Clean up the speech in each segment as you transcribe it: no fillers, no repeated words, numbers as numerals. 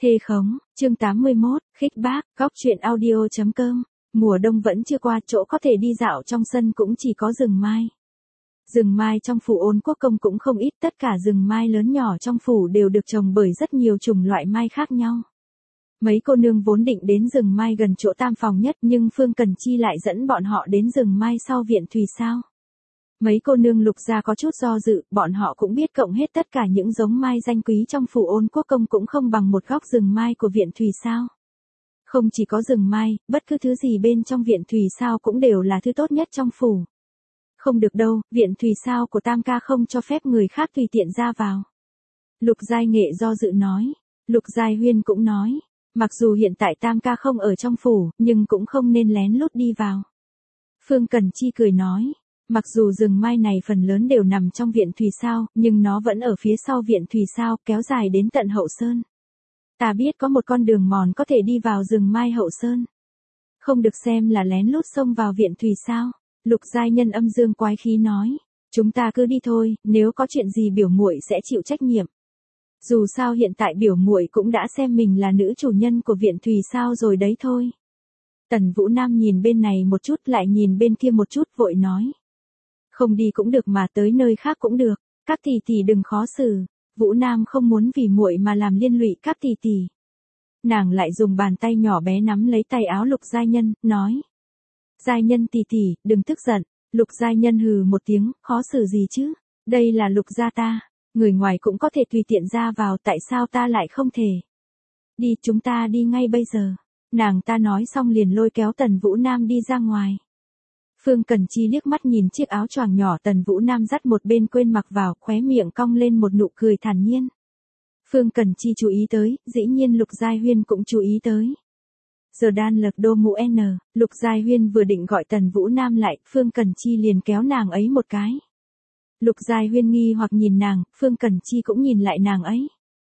Thê khống, chương 81, khích bác, góc truyện audio.com. Mùa đông vẫn chưa qua, chỗ có thể đi dạo trong sân cũng chỉ có rừng mai. Rừng mai trong phủ Ôn Quốc Công cũng không ít, tất cả rừng mai lớn nhỏ trong phủ đều được trồng bởi rất nhiều chủng loại mai khác nhau. Mấy cô nương vốn định đến rừng mai gần chỗ tam phòng nhất, nhưng Phương Cần Chi lại dẫn bọn họ đến rừng mai sau viện Thùy Sao. Mấy cô nương Lục gia có chút do dự, bọn họ cũng biết cộng hết tất cả những giống mai danh quý trong phủ Ôn Quốc Công cũng không bằng một góc rừng mai của viện Thùy Sao. Không chỉ có rừng mai, bất cứ thứ gì bên trong viện Thùy Sao cũng đều là thứ tốt nhất trong phủ. Không được đâu, viện Thùy Sao của Tam ca không cho phép người khác tùy tiện ra vào. Lục Giai Nghệ do dự nói. Lục Giai Huyên cũng nói, mặc dù hiện tại Tam ca không ở trong phủ, nhưng cũng không nên lén lút đi vào. Phương Cần Chi cười nói, mặc dù rừng mai này phần lớn đều nằm trong viện Thùy Sao, nhưng nó vẫn ở phía sau viện Thùy Sao, kéo dài đến tận Hậu Sơn. Ta biết có một con đường mòn có thể đi vào rừng mai Hậu Sơn. Không được xem là lén lút xông vào viện Thùy Sao. Lục Giai Nhân âm dương quái khí nói, chúng ta cứ đi thôi, nếu có chuyện gì biểu muội sẽ chịu trách nhiệm. Dù sao hiện tại biểu muội cũng đã xem mình là nữ chủ nhân của viện Thùy Sao rồi đấy thôi. Tần Vũ Nam nhìn bên này một chút lại nhìn bên kia một chút vội nói. Không đi cũng được mà tới nơi khác cũng được, các tỷ tỷ đừng khó xử. Vũ Nam không muốn vì muội mà làm liên lụy các tỷ tỷ. Nàng lại dùng bàn tay nhỏ bé nắm lấy tay áo Lục Giai Nhân, nói. Giai Nhân tỷ tỷ, đừng tức giận. Lục Giai Nhân hừ một tiếng, khó xử gì chứ, đây là Lục gia ta, người ngoài cũng có thể tùy tiện ra vào, tại sao ta lại không thể. Đi, chúng ta đi ngay bây giờ. Nàng ta nói xong liền lôi kéo Tần Vũ Nam đi ra ngoài. Phương Cần Chi liếc mắt nhìn chiếc áo choàng nhỏ Tần Vũ Nam dắt một bên quên mặc vào, khóe miệng cong lên một nụ cười thản nhiên. Phương Cần Chi chú ý tới, dĩ nhiên Lục Giai Huyên cũng chú ý tới. Giờ đan lật đô mũ N, Lục Giai Huyên vừa định gọi Tần Vũ Nam lại, Phương Cần Chi liền kéo nàng ấy một cái. Lục Giai Huyên nghi hoặc nhìn nàng, Phương Cần Chi cũng nhìn lại nàng ấy.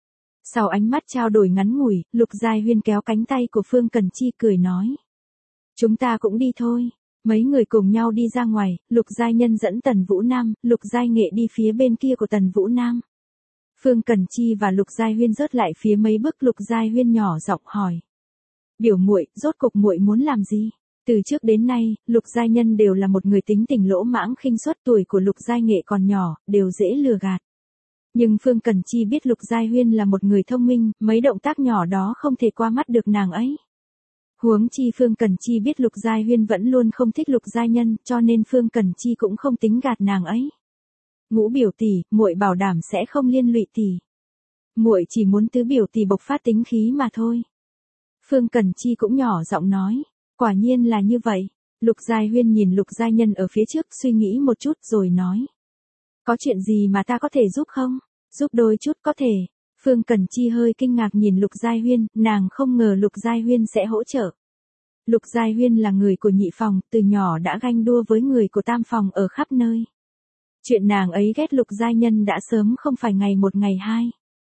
Sau ánh mắt trao đổi ngắn ngủi, Lục Giai Huyên kéo cánh tay của Phương Cần Chi cười nói. Chúng ta cũng đi thôi. Mấy người cùng nhau đi ra ngoài, Lục Giai Nhân dẫn Tần Vũ Nam, Lục Giai Nghệ đi phía bên kia của Tần Vũ Nam. Phương Cần Chi và Lục Giai Huyên rớt lại phía mấy bước, Lục Giai Huyên nhỏ giọng hỏi. Biểu muội, rốt cục muội muốn làm gì? Từ trước đến nay, Lục Giai Nhân đều là một người tính tình lỗ mãng khinh suất, tuổi của Lục Giai Nghệ còn nhỏ, đều dễ lừa gạt. Nhưng Phương Cần Chi biết Lục Giai Huyên là một người thông minh, mấy động tác nhỏ đó không thể qua mắt được nàng ấy. Huống chi Phương Cần Chi biết Lục Giai Huyên vẫn luôn không thích Lục Giai Nhân, cho nên Phương Cần Chi cũng không tính gạt nàng ấy. Ngũ biểu tỷ, muội bảo đảm sẽ không liên lụy tỷ. Muội chỉ muốn tứ biểu tỷ bộc phát tính khí mà thôi. Phương Cần Chi cũng nhỏ giọng nói, quả nhiên là như vậy. Lục Giai Huyên nhìn Lục Giai Nhân ở phía trước, suy nghĩ một chút rồi nói. Có chuyện gì mà ta có thể giúp không? Giúp đôi chút có thể. Phương Cần Chi hơi kinh ngạc nhìn Lục Giai Huyên, nàng không ngờ Lục Giai Huyên sẽ hỗ trợ. Lục Giai Huyên là người của nhị phòng, từ nhỏ đã ganh đua với người của tam phòng ở khắp nơi. Chuyện nàng ấy ghét Lục Giai Nhân đã sớm không phải ngày một ngày hai.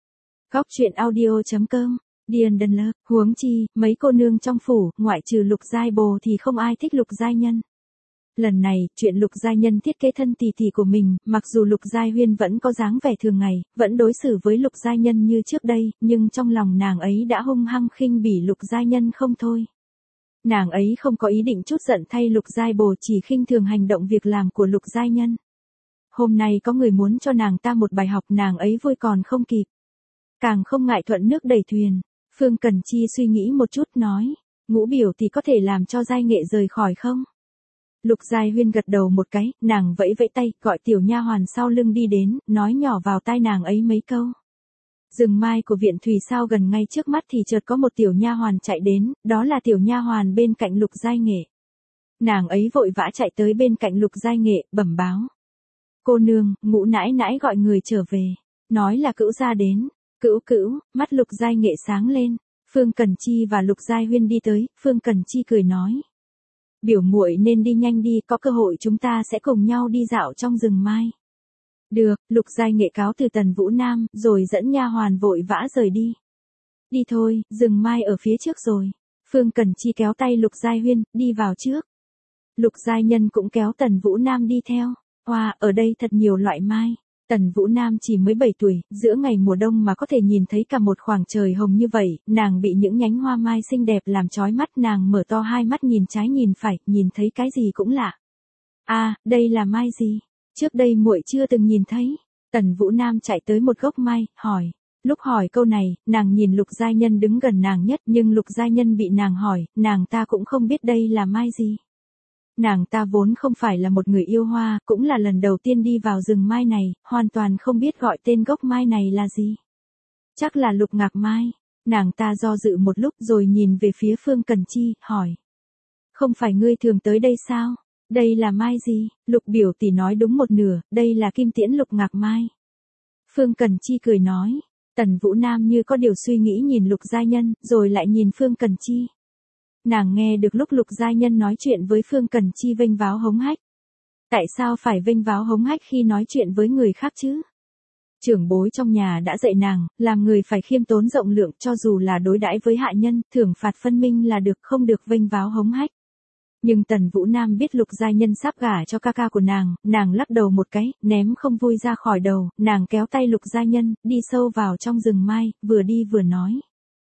Góc truyện audio.com, Điền Đần Lơ, huống chi, mấy cô nương trong phủ, ngoại trừ Lục Giai Bồ thì không ai thích Lục Giai Nhân. Lần này, chuyện Lục Giai Nhân thiết kế thân tỷ tỷ của mình, mặc dù Lục Giai Huyên vẫn có dáng vẻ thường ngày, vẫn đối xử với Lục Giai Nhân như trước đây, nhưng trong lòng nàng ấy đã hung hăng khinh bỉ Lục Giai Nhân không thôi. Nàng ấy không có ý định chút giận thay Lục Giai Bồ, chỉ khinh thường hành động việc làm của Lục Giai Nhân. Hôm nay có người muốn cho nàng ta một bài học, nàng ấy vui còn không kịp. Càng không ngại thuận nước đẩy thuyền. Phương Cần Chi suy nghĩ một chút nói, Ngũ biểu thì có thể làm cho Giai Nghệ rời khỏi không? Lục Giai Huyên gật đầu một cái, nàng vẫy vẫy tay, gọi tiểu nha hoàn sau lưng đi đến, nói nhỏ vào tai nàng ấy mấy câu. Rừng mai của viện Thùy Sao gần ngay trước mắt thì chợt có một tiểu nha hoàn chạy đến, đó là tiểu nha hoàn bên cạnh Lục Giai Nghệ. Nàng ấy vội vã chạy tới bên cạnh Lục Giai Nghệ, bẩm báo. Cô nương, Ngũ nãi nãi gọi người trở về, nói là Cữu gia đến. Cữu, mắt Lục Giai Nghệ sáng lên. Phương Cần Chi và Lục Giai Huyên đi tới, Phương Cần Chi cười nói. Biểu muội nên đi nhanh đi, có cơ hội chúng ta sẽ cùng nhau đi dạo trong rừng mai. Được, Lục Giai Nghệ cáo từ Tần Vũ Nam, rồi dẫn nha hoàn vội vã rời đi. Đi thôi, rừng mai ở phía trước rồi. Phương Cần Chi kéo tay Lục Giai Huyên, đi vào trước. Lục Giai Nhân cũng kéo Tần Vũ Nam đi theo. Wow, ở đây thật nhiều loại mai. Tần Vũ Nam chỉ mới 7 tuổi, giữa ngày mùa đông mà có thể nhìn thấy cả một khoảng trời hồng như vậy, nàng bị những nhánh hoa mai xinh đẹp làm chói mắt, nàng mở to hai mắt nhìn trái nhìn phải, nhìn thấy cái gì cũng lạ. À, đây là mai gì? Trước đây muội chưa từng nhìn thấy. Tần Vũ Nam chạy tới một gốc mai, hỏi. Lúc hỏi câu này, nàng nhìn Lục Giai Nhân đứng gần nàng nhất, nhưng Lục Giai Nhân bị nàng hỏi, nàng ta cũng không biết đây là mai gì. Nàng ta vốn không phải là một người yêu hoa, cũng là lần đầu tiên đi vào rừng mai này, hoàn toàn không biết gọi tên gốc mai này là gì. Chắc là lục ngạc mai. Nàng ta do dự một lúc rồi nhìn về phía Phương Cần Chi, hỏi. Không phải ngươi thường tới đây sao? Đây là mai gì? Lục biểu tỷ nói đúng một nửa, đây là kim tiễn lục ngạc mai. Phương Cần Chi cười nói. Tần Vũ Nam như có điều suy nghĩ nhìn Lục Giai Nhân, rồi lại nhìn Phương Cần Chi. Nàng nghe được lúc Lục Giai Nhân nói chuyện với Phương Cần Chi vênh váo hống hách. Tại sao phải vênh váo hống hách khi nói chuyện với người khác chứ? Trưởng bối trong nhà đã dạy nàng, làm người phải khiêm tốn rộng lượng, cho dù là đối đãi với hạ nhân, thưởng phạt phân minh là được, không được vênh váo hống hách. Nhưng Tần Vũ Nam biết Lục Giai Nhân sắp gả cho ca ca của nàng lắc đầu một cái, ném không vui ra khỏi đầu, nàng kéo tay Lục Giai Nhân, đi sâu vào trong rừng mai, vừa đi vừa nói.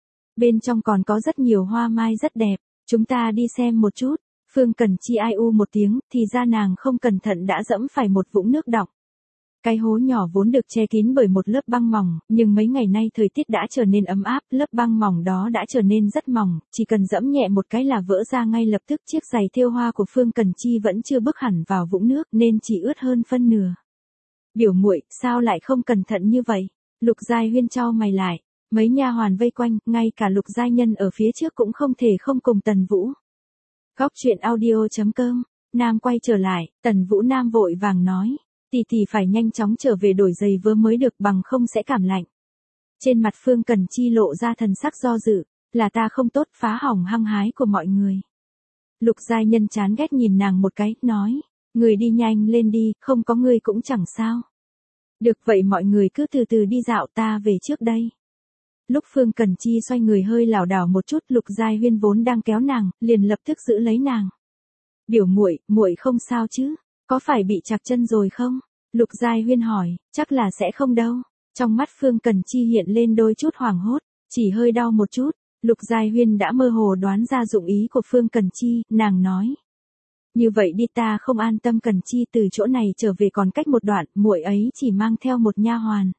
Bên trong còn có rất nhiều hoa mai rất đẹp, chúng ta đi xem một chút. Phương Cần Chi ai u một tiếng, thì ra nàng không cẩn thận đã dẫm phải một vũng nước đọng. Cái hố nhỏ vốn được che kín bởi một lớp băng mỏng, nhưng mấy ngày nay thời tiết đã trở nên ấm áp, lớp băng mỏng đó đã trở nên rất mỏng, chỉ cần dẫm nhẹ một cái là vỡ ra ngay lập tức. Chiếc giày thêu hoa của Phương Cần Chi vẫn chưa bước hẳn vào vũng nước nên chỉ ướt hơn phân nửa. Biểu muội, sao lại không cẩn thận như vậy? Lục Giai Huyên chau mày lại, mấy nha hoàn vây quanh, ngay cả Lục Giai Nhân ở phía trước cũng không thể không cùng Tần Vũ. Góc truyện audio.com, Nam quay trở lại, Tần Vũ Nam vội vàng nói. Tỷ phải nhanh chóng trở về đổi giày vớ mới được, bằng không sẽ cảm lạnh. Trên mặt Phương Cần Chi lộ ra thần sắc do dự, là ta không tốt, phá hỏng hăng hái của mọi người. Lục Giai Nhân chán ghét nhìn nàng một cái, nói, người đi nhanh lên đi, không có ngươi cũng chẳng sao. Được vậy mọi người cứ từ từ đi dạo, ta về trước đây. Lúc Phương Cần Chi xoay người hơi lảo đảo một chút, Lục Giai Huyên vốn đang kéo nàng, liền lập tức giữ lấy nàng. Biểu muội, muội không sao chứ? Có phải bị trạc chân rồi không? Lục Giai Huyên hỏi, chắc là sẽ không đâu. Trong mắt Phương Cần Chi hiện lên đôi chút hoảng hốt, chỉ hơi đau một chút. Lục Giai Huyên đã mơ hồ đoán ra dụng ý của Phương Cần Chi, nàng nói. Như vậy đi, ta không an tâm. Cần Chi từ chỗ này trở về còn cách một đoạn, muội ấy chỉ mang theo một nha hoàn.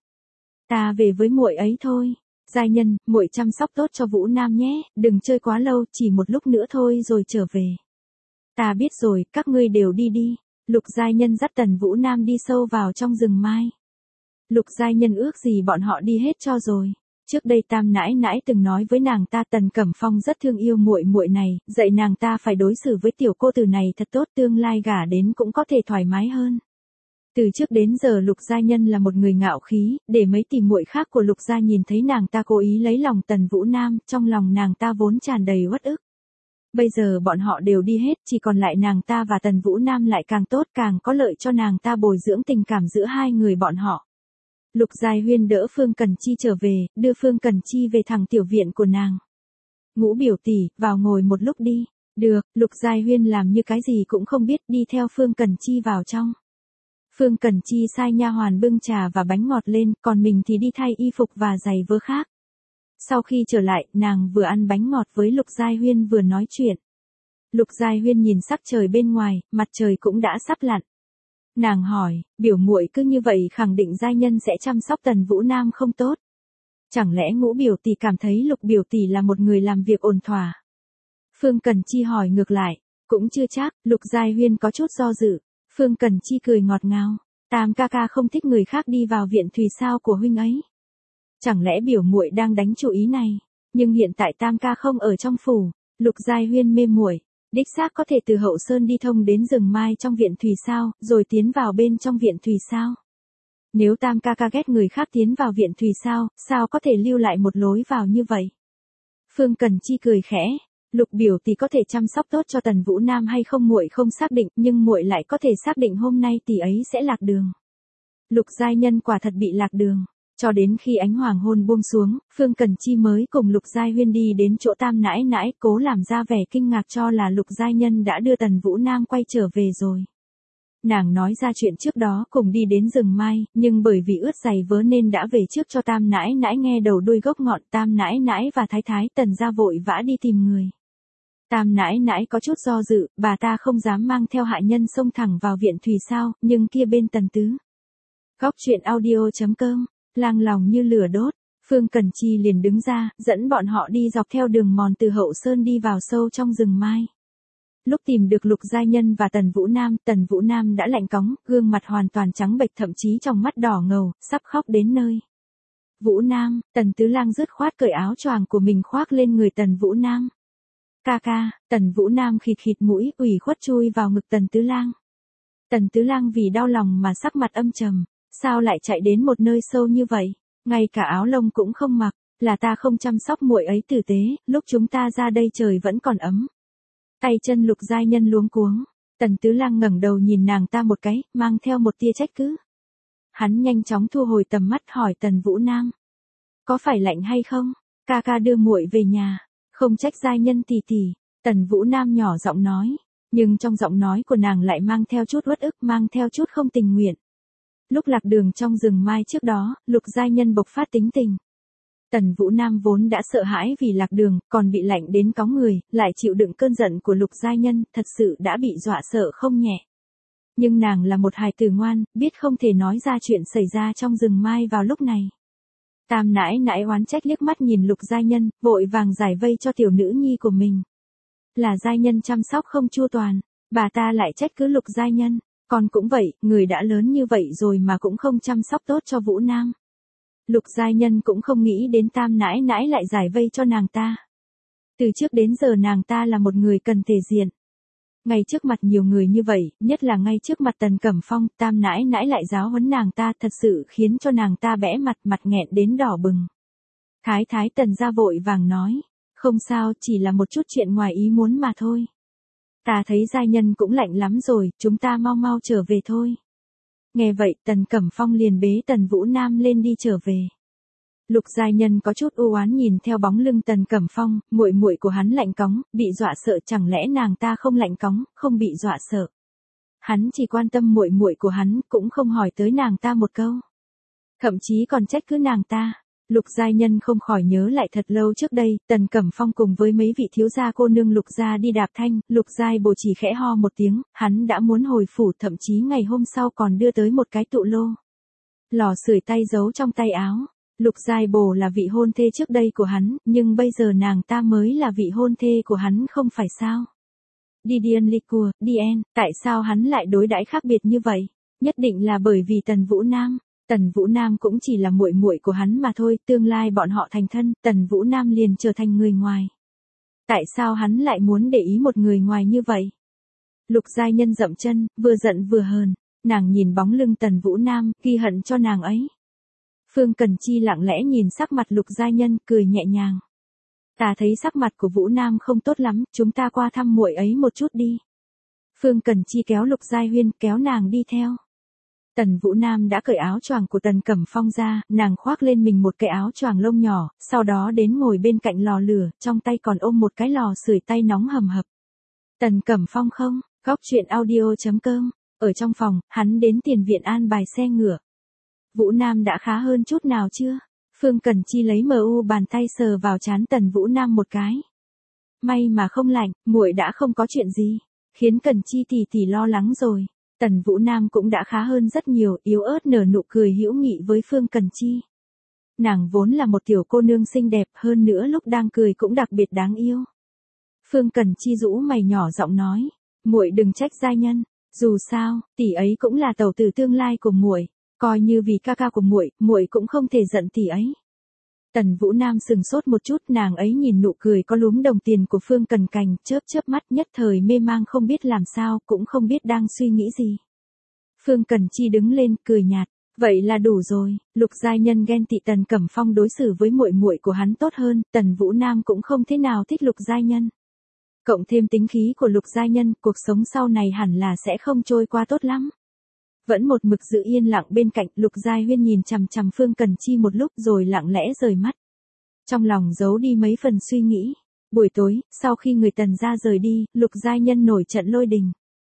Ta về với muội ấy thôi. Giai Nhân, muội chăm sóc tốt cho Vũ Nam nhé, đừng chơi quá lâu, chỉ một lúc nữa thôi rồi trở về. Ta biết rồi, các ngươi đều đi đi. Lục Giai Nhân dắt Tần Vũ Nam đi sâu vào trong rừng mai. Lục Giai Nhân ước gì bọn họ đi hết cho rồi. Trước đây Tam nãi nãi từng nói với nàng ta, Tần Cẩm Phong rất thương yêu muội muội này, dạy nàng ta phải đối xử với tiểu cô tử này thật tốt, tương lai gả đến cũng có thể thoải mái hơn. Từ trước đến giờ Lục Giai Nhân là một người ngạo khí, để mấy tỷ muội khác của Lục gia nhìn thấy nàng ta cố ý lấy lòng Tần Vũ Nam, trong lòng nàng ta vốn tràn đầy uất ức. Bây giờ bọn họ đều đi hết, chỉ còn lại nàng ta và Tần Vũ Nam lại càng tốt, càng có lợi cho nàng ta bồi dưỡng tình cảm giữa hai người bọn họ. Lục Giai Huyên đỡ Phương Cần Chi trở về, đưa Phương Cần Chi về thẳng tiểu viện của nàng. Ngũ biểu tỷ, vào ngồi một lúc đi. Được, Lục Giai Huyên làm như cái gì cũng không biết, đi theo Phương Cần Chi vào trong. Phương Cần Chi sai nha hoàn bưng trà và bánh ngọt lên, còn mình thì đi thay y phục và giày vớ khác. Sau khi trở lại, nàng vừa ăn bánh ngọt với Lục Giai Huyên vừa nói chuyện. Lục Giai Huyên nhìn sắc trời bên ngoài, mặt trời cũng đã sắp lặn. Nàng hỏi, biểu muội cứ như vậy khẳng định Giai Nhân sẽ chăm sóc Tần Vũ Nam không tốt. Chẳng lẽ Ngũ biểu tỷ cảm thấy Lục biểu tỷ là một người làm việc ổn thỏa? Phương Cần Chi hỏi ngược lại, cũng chưa chắc. Lục Giai Huyên có chút do dự. Phương Cần Chi cười ngọt ngào, Tam ca ca không thích người khác đi vào viện thùy sao của huynh ấy. Chẳng lẽ biểu muội đang đánh chủ ý này? Nhưng hiện tại Tam ca không ở trong phủ. Lục Giai Huyên mê muội, đích xác có thể từ hậu sơn đi thông đến rừng mai trong viện thùy sao, rồi tiến vào bên trong viện thùy sao. Nếu Tam ca ca ghét người khác tiến vào viện thùy sao, sao có thể lưu lại một lối vào như vậy? Phương Cần Chi cười khẽ, Lục biểu tỷ có thể chăm sóc tốt cho Tần Vũ Nam hay không muội không xác định, nhưng muội lại có thể xác định hôm nay tỷ ấy sẽ lạc đường. Lục Giai Nhân quả thật bị lạc đường. Cho đến khi ánh hoàng hôn buông xuống, Phương Cần Chi mới cùng Lục Giai Huyên đi đến chỗ Tam nãi nãi, cố làm ra vẻ kinh ngạc cho là Lục Giai Nhân đã đưa Tần Vũ Nam quay trở về rồi. Nàng nói ra chuyện trước đó cùng đi đến rừng mai, nhưng bởi vì ướt giày vớ nên đã về trước cho Tam nãi nãi nghe đầu đuôi gốc ngọn. Tam nãi nãi và Thái Thái Tần ra vội vã đi tìm người. Tam nãi nãi có chút do dự, bà ta không dám mang theo hạ nhân xông thẳng vào viện Thùy sao, nhưng kia bên Tần Tứ. Góc truyện audio.com, lang lòng như lửa đốt, Phương Cần Chi liền đứng ra, dẫn bọn họ đi dọc theo đường mòn từ hậu sơn đi vào sâu trong rừng mai. Lúc tìm được Lục Giai Nhân và Tần Vũ Nam đã lạnh cóng, gương mặt hoàn toàn trắng bệch, thậm chí trong mắt đỏ ngầu, sắp khóc đến nơi. Vũ Nam, Tần Tứ Lang dứt khoát cởi áo choàng của mình khoác lên người Tần Vũ Nam. Ca ca, Tần Vũ Nam khịt khịt mũi, ủy khuất chui vào ngực Tần Tứ Lang. Tần Tứ Lang vì đau lòng mà sắc mặt âm trầm, sao lại chạy đến một nơi sâu như vậy, ngay cả áo lông cũng không mặc, là ta không chăm sóc muội ấy tử tế, lúc chúng ta ra đây trời vẫn còn ấm. Tay chân Lục Giai Nhân luống cuống, Tần Tứ Lang ngẩng đầu nhìn nàng ta một cái, mang theo một tia trách cứ. Hắn nhanh chóng thu hồi tầm mắt hỏi Tần Vũ Nam. Có phải lạnh hay không? Ca ca đưa muội về nhà, không trách Giai Nhân tỷ tỷ. Tần Vũ Nam nhỏ giọng nói, nhưng trong giọng nói của nàng lại mang theo chút uất ức, mang theo chút không tình nguyện. Lúc lạc đường trong rừng mai trước đó, Lục Giai Nhân bộc phát tính tình. Tần Vũ Nam vốn đã sợ hãi vì lạc đường, còn bị lạnh đến cóng người, lại chịu đựng cơn giận của Lục Giai Nhân, thật sự đã bị dọa sợ không nhẹ. Nhưng nàng là một hài tử ngoan, biết không thể nói ra chuyện xảy ra trong rừng mai vào lúc này. Tam nãi nãi oán trách liếc mắt nhìn Lục Giai Nhân, vội vàng giải vây cho tiểu nữ nhi của mình. Là Giai Nhân chăm sóc không chu toàn, bà ta lại trách cứ Lục Giai Nhân, con cũng vậy, người đã lớn như vậy rồi mà cũng không chăm sóc tốt cho Vũ Nam. Lục Giai Nhân cũng không nghĩ đến Tam nãi nãi lại giải vây cho nàng ta. Từ trước đến giờ nàng ta là một người cần thể diện. Ngay trước mặt nhiều người như vậy, nhất là ngay trước mặt Tần Cẩm Phong, Tam nãi nãi lại giáo huấn nàng ta, thật sự khiến cho nàng ta bẽ mặt nghẹn đến đỏ bừng. Thái Thái Tần ra vội vàng nói, không sao, chỉ là một chút chuyện ngoài ý muốn mà thôi. Ta thấy Giai Nhân cũng lạnh lắm rồi, chúng ta mau mau trở về thôi. Nghe vậy, Tần Cẩm Phong liền bế Tần Vũ Nam lên đi trở về. Lục Giai Nhân có chút u oán nhìn theo bóng lưng Tần Cẩm Phong, muội muội của hắn lạnh cóng, bị dọa sợ, chẳng lẽ nàng ta không lạnh cóng, không bị dọa sợ. Hắn chỉ quan tâm muội muội của hắn, cũng không hỏi tới nàng ta một câu. Thậm chí còn trách cứ nàng ta. Lục Giai Nhân không khỏi nhớ lại thật lâu trước đây, Tần Cẩm Phong cùng với mấy vị thiếu gia cô nương Lục gia đi đạp thanh, Lục Giai Bồ chỉ khẽ ho một tiếng, hắn đã muốn hồi phủ, thậm chí ngày hôm sau còn đưa tới một cái tụ lô. Lò sưởi tay giấu trong tay áo. Lục Giai Bồ là vị hôn thê trước đây của hắn, nhưng bây giờ nàng ta mới là vị hôn thê của hắn không phải sao? Didion Licour, Dien, tại sao hắn lại đối đãi khác biệt như vậy? Nhất định là bởi vì Tần Vũ Nam. Tần Vũ Nam cũng chỉ là muội muội của hắn mà thôi, tương lai bọn họ thành thân, Tần Vũ Nam liền trở thành người ngoài. Tại sao hắn lại muốn để ý một người ngoài như vậy? Lục Giai Nhân dậm chân, vừa giận vừa hờn, nàng nhìn bóng lưng Tần Vũ Nam, ghi hận cho nàng ấy. Phương Cần Chi lặng lẽ nhìn sắc mặt Lục Giai Nhân, cười nhẹ nhàng. Ta thấy sắc mặt của Vũ Nam không tốt lắm, chúng ta qua thăm muội ấy một chút đi. Phương Cần Chi kéo Lục Giai Huyên, kéo nàng đi theo. Tần Vũ Nam đã cởi áo choàng của Tần Cẩm Phong ra, nàng khoác lên mình một cái áo choàng lông nhỏ, sau đó đến ngồi bên cạnh lò lửa, trong tay còn ôm một cái lò sưởi tay nóng hầm hập. Tần Cẩm Phong không, góc truyện audio.com, ở trong phòng, hắn đến tiền viện an bài xe ngựa. Vũ Nam đã khá hơn chút nào chưa? Phương Cần Chi lấy bàn tay sờ vào trán Tần Vũ Nam một cái. May mà không lạnh, muội đã không có chuyện gì, khiến Cần Chi tỷ tỷ lo lắng rồi. Tần Vũ Nam cũng đã khá hơn rất nhiều, yếu ớt nở nụ cười hữu nghị với Phương Cần Chi. Nàng vốn là một tiểu cô nương xinh đẹp, hơn nữa lúc đang cười cũng đặc biệt đáng yêu. Phương Cần Chi rũ mày nhỏ giọng nói, muội đừng trách Giai Nhân, dù sao, tỷ ấy cũng là tẩu tử tương lai của muội, coi như vì ca ca của muội, muội cũng không thể giận tỷ ấy. Tần Vũ Nam sừng sốt một chút, nàng ấy nhìn nụ cười có lúm đồng tiền của Phương Cần Cành, chớp mắt nhất thời mê mang không biết làm sao, cũng không biết đang suy nghĩ gì. Phương Cần Chi đứng lên, cười nhạt, vậy là đủ rồi. Lục Giai Nhân ghen tị Tần Cẩm Phong đối xử với muội muội của hắn tốt hơn, Tần Vũ Nam cũng không thế nào thích Lục Giai Nhân. Cộng thêm tính khí của Lục Giai Nhân, cuộc sống sau này hẳn là sẽ không trôi qua tốt lắm. Vẫn một mực giữ yên lặng bên cạnh, Lục Giai Huyên nhìn chằm chằm Phương Cần Chi một lúc rồi lặng lẽ rời mắt. Trong lòng giấu đi mấy phần suy nghĩ. Buổi tối, sau khi người Tần gia rời đi, Lục Giai Nhân nổi trận lôi đình.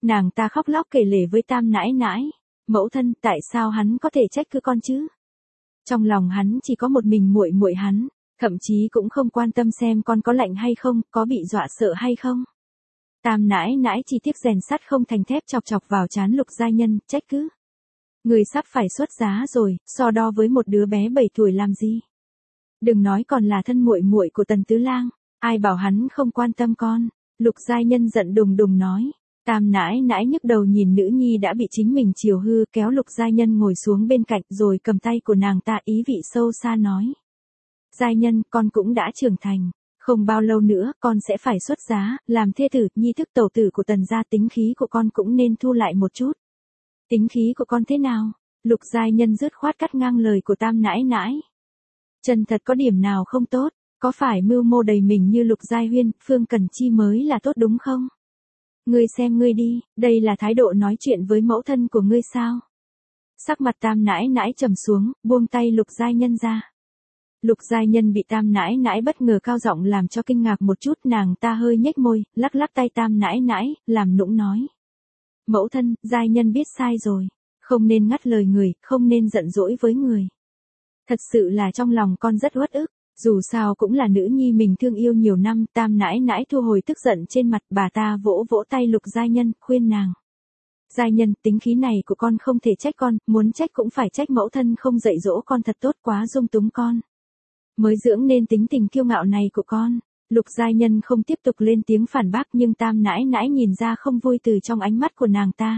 Nàng ta khóc lóc kể lể với Tam nãi nãi. Mẫu thân, tại sao hắn có thể trách cứ con chứ? Trong lòng hắn chỉ có một mình muội muội hắn, thậm chí cũng không quan tâm xem con có lạnh hay không, có bị dọa sợ hay không. Tam nãi nãi chỉ tiếc rèn sắt không thành thép chọc chọc vào trán Lục Giai Nhân, trách cứ. Người sắp phải xuất giá rồi, so đo với một đứa bé 7 tuổi làm gì? Đừng nói còn là thân muội muội của Tần Tứ Lang, ai bảo hắn không quan tâm con. Lục Giai Nhân giận đùng đùng nói. Tam nãi nãi nhức đầu nhìn nữ nhi đã bị chính mình chiều hư, kéo Lục Giai Nhân ngồi xuống bên cạnh rồi cầm tay của nàng ta ý vị sâu xa nói. Giai Nhân, con cũng đã trưởng thành, không bao lâu nữa con sẽ phải xuất giá, làm thê tử, nhi thức tẩu tử của Tần gia, tính khí của con cũng nên thu lại một chút. Tính khí của con thế nào? Lục Giai Nhân dứt khoát cắt ngang lời của Tam nãi nãi. Chân thật có điểm nào không tốt, có phải mưu mô đầy mình như Lục Giai Huyên, Phương Cần Chi mới là tốt đúng không? Ngươi xem ngươi đi, đây là thái độ nói chuyện với mẫu thân của ngươi sao? Sắc mặt Tam nãi nãi trầm xuống, buông tay Lục Giai Nhân ra. Lục Giai Nhân bị Tam nãi nãi bất ngờ cao giọng làm cho kinh ngạc một chút, nàng ta hơi nhếch môi, lắc lắc tay Tam nãi nãi, làm nũng nói. Mẫu thân, Giai Nhân biết sai rồi, không nên ngắt lời người, không nên giận dỗi với người. Thật sự là trong lòng con rất uất ức, dù sao cũng là nữ nhi mình thương yêu nhiều năm. Tam nãi nãi thu hồi tức giận trên mặt, bà ta vỗ vỗ tay Lục Giai Nhân, khuyên nàng. Giai Nhân, tính khí này của con không thể trách con, muốn trách cũng phải trách mẫu thân không dạy dỗ con thật tốt, quá dung túng con. Mới dưỡng nên tính tình kiêu ngạo này của con. Lục Giai Nhân không tiếp tục lên tiếng phản bác, nhưng Tam nãi nãi nhìn ra không vui từ trong ánh mắt của nàng ta.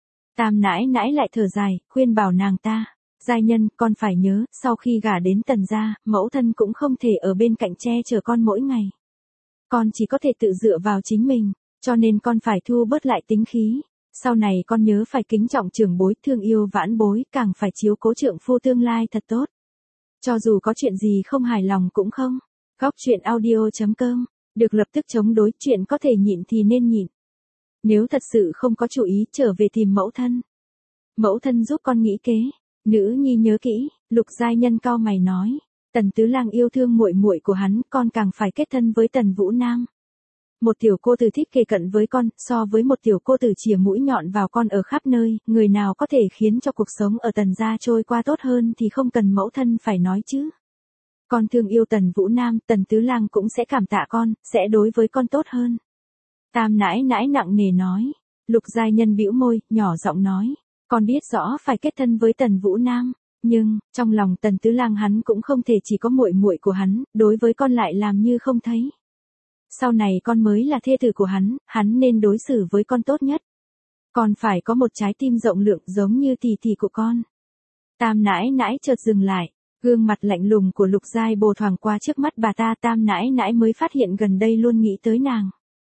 Tam nãi nãi lại thở dài, khuyên bảo nàng ta. Giai Nhân, con phải nhớ, sau khi gả đến Tần gia, mẫu thân cũng không thể ở bên cạnh che chở con mỗi ngày. Con chỉ có thể tự dựa vào chính mình, cho nên con phải thu bớt lại tính khí. Sau này con nhớ phải kính trọng trưởng bối, thương yêu vãn bối, càng phải chiếu cố trượng phu tương lai thật tốt. Cho dù có chuyện gì không hài lòng cũng không. Góc truyện audio.com, được lập tức chống đối, chuyện có thể nhịn thì nên nhịn. Nếu thật sự không có chủ ý, trở về tìm mẫu thân. Mẫu thân giúp con nghĩ kế. Nữ nhi nhớ kỹ. Lục Giai Nhân cau mày nói. Tần Tứ Lang yêu thương muội muội của hắn, con càng phải kết thân với Tần Vũ Nam. Một tiểu cô tử thích kề cận với con, so với một tiểu cô tử chìa mũi nhọn vào con ở khắp nơi, người nào có thể khiến cho cuộc sống ở Tần gia trôi qua tốt hơn thì không cần mẫu thân phải nói chứ. Con thương yêu Tần Vũ Nam, Tần Tứ Lang cũng sẽ cảm tạ con, sẽ đối với con tốt hơn. Tam nãi nãi nặng nề nói. Lục Giai Nhân bĩu môi, nhỏ giọng nói. Con biết rõ phải kết thân với Tần Vũ Nam, nhưng trong lòng Tần Tứ Lang hắn cũng không thể chỉ có muội muội của hắn, đối với con lại làm như không thấy. Sau này con mới là thê tử của hắn nên đối xử với con tốt nhất. Con phải có một trái tim rộng lượng giống như tỷ tỷ của con. Tam nãi nãi chợt dừng lại, gương mặt lạnh lùng của Lục Giai Bồ thoáng qua trước mắt bà ta. Tam nãi nãi mới phát hiện gần đây luôn nghĩ tới nàng.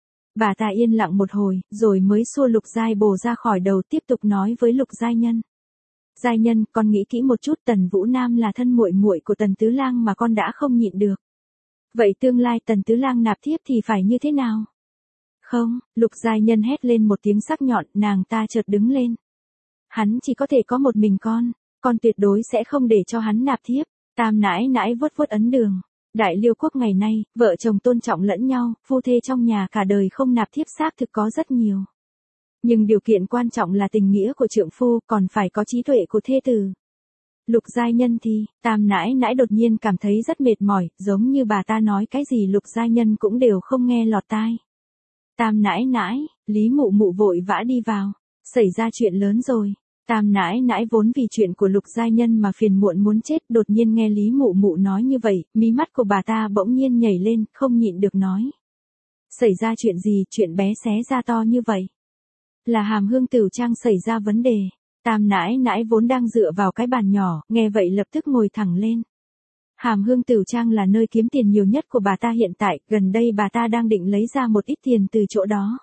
Bà ta yên lặng một hồi, rồi mới xua Lục Giai Bồ ra khỏi đầu, tiếp tục nói với Lục Giai Nhân. Giai Nhân, con nghĩ kỹ một chút, Tần Vũ Nam là thân muội muội của Tần Tứ Lang mà con đã không nhịn được. Vậy tương lai Tần Tứ Lang nạp thiếp thì phải như thế nào? Không, Lục Giai Nhân hét lên một tiếng sắc nhọn, nàng ta chợt đứng lên. Hắn chỉ có thể có một mình con tuyệt đối sẽ không để cho hắn nạp thiếp. Tam nãi nãi vuốt vuốt ấn đường. Đại Liêu quốc ngày nay, vợ chồng tôn trọng lẫn nhau, phu thê trong nhà cả đời không nạp thiếp xác thực có rất nhiều. Nhưng điều kiện quan trọng là tình nghĩa của trượng phu, còn phải có trí tuệ của thê tử. Lục Giai Nhân thì, Tam nãi nãi đột nhiên cảm thấy rất mệt mỏi, giống như bà ta nói cái gì Lục Giai Nhân cũng đều không nghe lọt tai. Tam nãi nãi, Lý Mụ Mụ vội vã đi vào. Xảy ra chuyện lớn rồi. Tam nãi nãi vốn vì chuyện của Lục Giai Nhân mà phiền muộn muốn chết, đột nhiên nghe Lý Mụ Mụ nói như vậy, mí mắt của bà ta bỗng nhiên nhảy lên, không nhịn được nói. Xảy ra chuyện gì, chuyện bé xé ra to như vậy? Là Hàm Hương Tửu Trang xảy ra vấn đề. Tam nãi nãi vốn đang dựa vào cái bàn nhỏ, nghe vậy lập tức ngồi thẳng lên. Hàm Hương Tửu Trang là nơi kiếm tiền nhiều nhất của bà ta hiện tại, gần đây bà ta đang định lấy ra một ít tiền từ chỗ đó.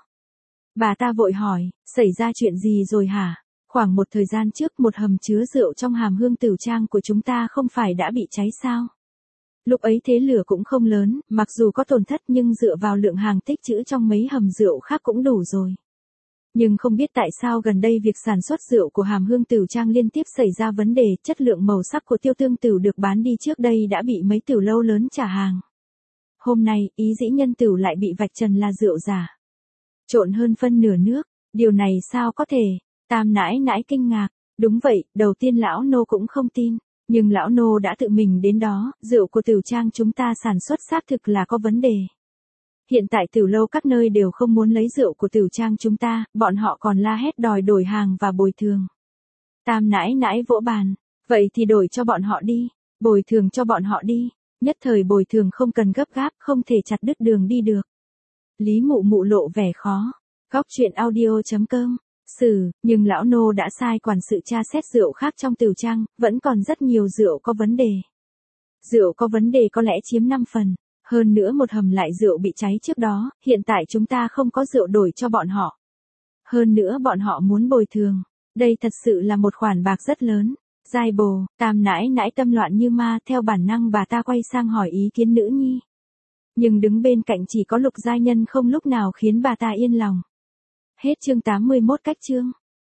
Bà ta vội hỏi, xảy ra chuyện gì rồi hả? Khoảng một thời gian trước một hầm chứa rượu trong Hàm Hương Tửu Trang của chúng ta không phải đã bị cháy sao? Lúc ấy thế lửa cũng không lớn, mặc dù có tổn thất nhưng dựa vào lượng hàng tích trữ trong mấy hầm rượu khác cũng đủ rồi. Nhưng không biết tại sao gần đây việc sản xuất rượu của Hàm Hương Tửu Trang liên tiếp xảy ra vấn đề, chất lượng màu sắc của tiêu tương tửu được bán đi trước đây đã bị mấy tửu lâu lớn trả hàng. Hôm nay, Ý Dĩ Nhân tửu lại bị vạch trần là rượu giả. Trộn hơn phân nửa nước, Điều này sao có thể? Tam nãi nãi kinh ngạc. Đúng vậy, đầu tiên lão nô cũng không tin. Nhưng lão nô đã tự mình đến đó, rượu của Tửu Trang chúng ta sản xuất xác thực là có vấn đề. Hiện tại Tửu lâu các nơi đều không muốn lấy rượu của Tửu Trang chúng ta, bọn họ còn la hét đòi đổi hàng và bồi thường. Tam nãi nãi vỗ bàn. Vậy thì đổi cho bọn họ đi. Bồi thường cho bọn họ đi. Nhất thời bồi thường không cần gấp gáp, không thể chặt đứt đường đi được. Lý Mụ Mụ lộ vẻ khó. Góc truyện audio.com. Nhưng lão nô đã sai quản sự tra xét rượu khác trong Tửu Trang, vẫn còn rất nhiều rượu có vấn đề. Rượu có vấn đề có lẽ chiếm 5 phần. Hơn nữa một hầm lại rượu bị cháy trước đó, hiện tại chúng ta không có rượu đổi cho bọn họ. Hơn nữa bọn họ muốn bồi thường. Đây thật sự là một khoản bạc rất lớn. Giai Bồ, Tam nãi nãi tâm loạn như ma, theo bản năng bà ta quay sang hỏi ý kiến nữ nhi. Nhưng đứng bên cạnh chỉ có Lục Giai Nhân không lúc nào khiến bà ta yên lòng. Hết chương 81 cách chương.